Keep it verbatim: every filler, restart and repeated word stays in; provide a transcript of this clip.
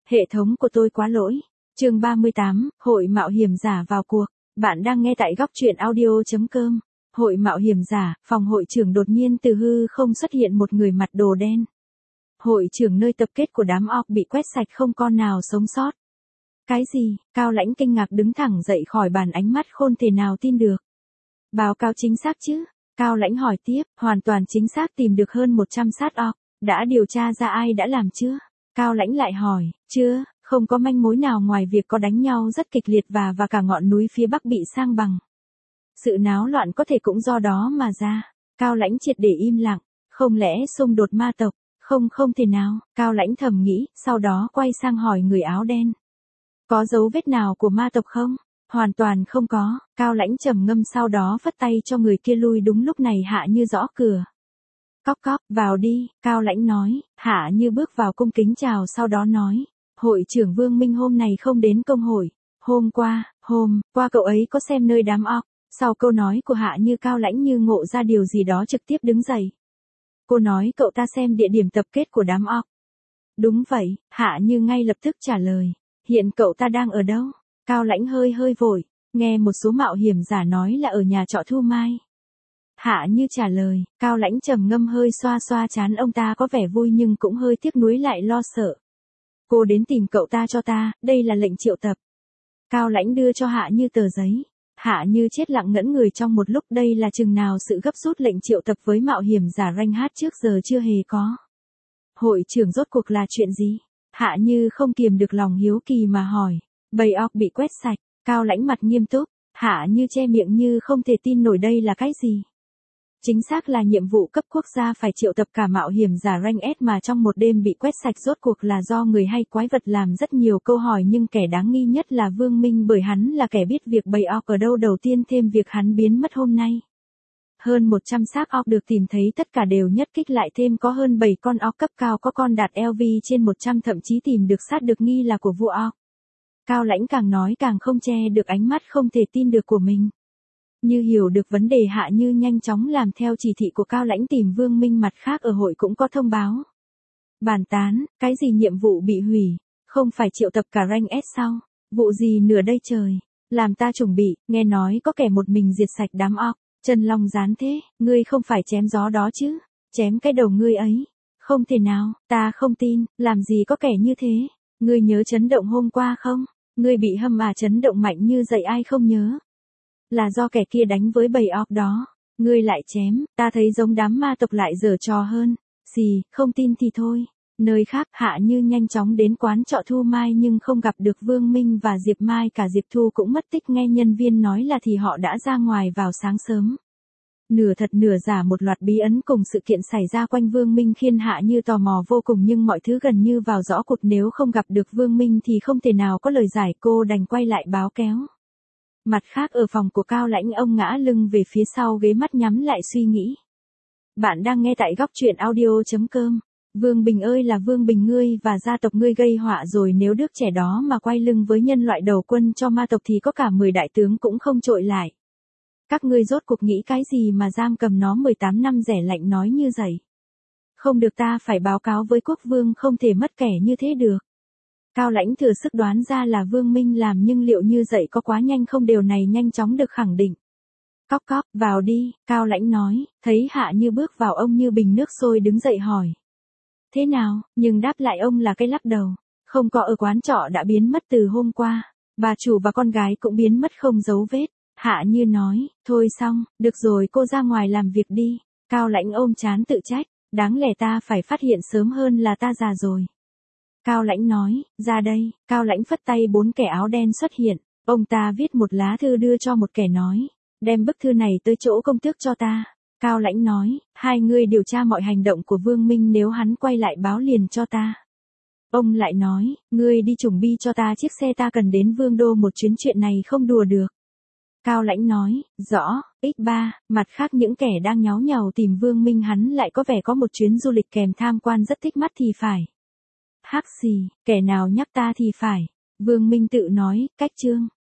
Hệ thống của tôi quá lỗi. Chương ba mươi tám, Hội mạo hiểm giả vào cuộc. Bạn đang nghe tại góc truyện audio chấm com. Hội mạo hiểm giả, phòng hội trưởng đột nhiên từ hư không xuất hiện một người mặc đồ đen. Hội trưởng nơi tập kết của đám orc bị quét sạch không con nào sống sót. Cái gì? Cao Lãnh kinh ngạc đứng thẳng dậy khỏi bàn, ánh mắt không thể nào tin được. Báo cáo chính xác chứ? Cao Lãnh hỏi tiếp, hoàn toàn chính xác, tìm được hơn một trăm xác orc. Đã điều tra ra ai đã làm chưa? Cao Lãnh lại hỏi, chưa, không có manh mối nào ngoài việc có đánh nhau rất kịch liệt và và cả ngọn núi phía bắc bị sang bằng. Sự náo loạn có thể cũng do đó mà ra. Cao Lãnh triệt để im lặng, không lẽ xung đột ma tộc? Không không thể nào, Cao Lãnh thầm nghĩ, sau đó quay sang hỏi người áo đen. Có dấu vết nào của ma tộc không? Hoàn toàn không có, Cao Lãnh trầm ngâm sau đó phất tay cho người kia lui. Đúng lúc này Hạ Như gõ cửa. Cóc cóc, vào đi, Cao Lãnh nói. Hạ Như bước vào cung kính chào sau đó nói. Hội trưởng Vương Minh hôm này không đến công hội. Hôm qua, hôm qua cậu ấy có xem nơi đám orc. Sau câu nói của Hạ Như, Cao Lãnh như ngộ ra điều gì đó trực tiếp đứng dậy. Cô nói cậu ta xem địa điểm tập kết của đám orc. Đúng vậy, Hạ Như ngay lập tức trả lời. Hiện cậu ta đang ở đâu? Cao Lãnh hơi hơi vội, nghe một số mạo hiểm giả nói là ở nhà trọ Thu Mai. Hạ Như trả lời, Cao Lãnh trầm ngâm hơi xoa xoa trán, ông ta có vẻ vui nhưng cũng hơi tiếc nuối lại lo sợ. Cô đến tìm cậu ta cho ta, đây là lệnh triệu tập. Cao Lãnh đưa cho Hạ Như tờ giấy. Hạ Như chết lặng ngẩn người trong một lúc, đây là chừng nào sự gấp rút lệnh triệu tập với mạo hiểm giả rank hát trước giờ chưa hề có. Hội trưởng rốt cuộc là chuyện gì? Hạ Như không kiềm được lòng hiếu kỳ mà hỏi. Bầy orc bị quét sạch, Cao Lãnh mặt nghiêm túc. Hạ Như che miệng như không thể tin nổi, đây là cái gì? Chính xác là nhiệm vụ cấp quốc gia, phải triệu tập cả mạo hiểm giả rank S mà trong một đêm bị quét sạch. Rốt cuộc là do người hay quái vật? Làm rất nhiều câu hỏi nhưng kẻ đáng nghi nhất là Vương Minh, bởi hắn là kẻ biết việc bầy orc ở đâu đầu tiên, thêm việc hắn biến mất hôm nay. Hơn một trăm xác orc được tìm thấy, tất cả đều nhất kích, lại thêm có hơn bảy con orc cấp cao, có con đạt L V trên một trăm, thậm chí tìm được xác được nghi là của vua orc. Cao Lãnh càng nói càng không che được ánh mắt không thể tin được của mình. Như hiểu được vấn đề, Hạ Như nhanh chóng làm theo chỉ thị của Cao Lãnh tìm Vương Minh. Mặt khác ở hội cũng có thông báo. Bàn tán, cái gì nhiệm vụ bị hủy, không phải triệu tập cả rank S sao? Vụ gì nữa đây trời? Làm ta chuẩn bị, nghe nói có kẻ một mình diệt sạch đám orc. Chân long gián thế, ngươi không phải chém gió đó chứ? Chém cái đầu ngươi ấy. Không thể nào, ta không tin, làm gì có kẻ như thế? Ngươi nhớ chấn động hôm qua không? Ngươi bị hâm à? Chấn động mạnh như vậy ai không nhớ? Là do kẻ kia đánh với bầy orc đó. Ngươi lại chém, ta thấy giống đám ma tộc lại giở trò hơn. Xì, không tin thì thôi. Nơi khác, Hạ Như nhanh chóng đến quán trọ Thu Mai nhưng không gặp được Vương Minh và Diệp Mai, cả Diệp Thu cũng mất tích. Nghe nhân viên nói là thì họ đã ra ngoài vào sáng sớm. Nửa thật nửa giả một loạt bí ẩn cùng sự kiện xảy ra quanh Vương Minh khiến Hạ Như tò mò vô cùng, nhưng mọi thứ gần như vào rõ cột, nếu không gặp được Vương Minh thì không thể nào có lời giải, cô đành quay lại báo kéo. Mặt khác ở phòng của Cao Lãnh, ông ngã lưng về phía sau ghế, mắt nhắm lại suy nghĩ. Bạn đang nghe tại góc truyện audio chấm com. Vương Bình ơi là Vương Bình, ngươi và gia tộc ngươi gây họa rồi, nếu đứa trẻ đó mà quay lưng với nhân loại đầu quân cho ma tộc thì có cả mười đại tướng cũng không trội lại. Các ngươi rốt cuộc nghĩ cái gì mà giam cầm nó mười tám năm? Rẻ lạnh nói như vậy. Không được, ta phải báo cáo với quốc vương, không thể mất kẻ như thế được. Cao Lãnh thừa sức đoán ra là Vương Minh làm, nhưng liệu như vậy có quá nhanh không? Điều này nhanh chóng được khẳng định. Cóc cóc, vào đi, Cao Lãnh nói. Thấy Hạ Như bước vào, ông như bình nước sôi đứng dậy hỏi. Thế nào? Nhưng đáp lại ông là cái lắc đầu. Không có ở quán trọ, đã biến mất từ hôm qua. Bà chủ và con gái cũng biến mất không dấu vết. Hạ Như nói, thôi xong, được rồi, cô ra ngoài làm việc đi. Cao Lãnh ôm trán tự trách, đáng lẽ ta phải phát hiện sớm hơn, là ta già rồi. Cao Lãnh nói, ra đây. Cao Lãnh phất tay, bốn kẻ áo đen xuất hiện. Ông ta viết một lá thư đưa cho một kẻ, nói, đem bức thư này tới chỗ công tước cho ta. Cao Lãnh nói, hai người điều tra mọi hành động của Vương Minh, nếu hắn quay lại báo liền cho ta. Ông lại nói, ngươi đi chuẩn bị cho ta chiếc xe, ta cần đến Vương Đô một chuyến, chuyện này không đùa được. Cao Lãnh nói, rõ. x ba, mặt khác những kẻ đang nháo nhào tìm Vương Minh, hắn lại có vẻ có một chuyến du lịch kèm tham quan rất thích mắt thì phải. Hắc xì, kẻ nào nhắc ta thì phải. Vương Minh tự nói, cách chương.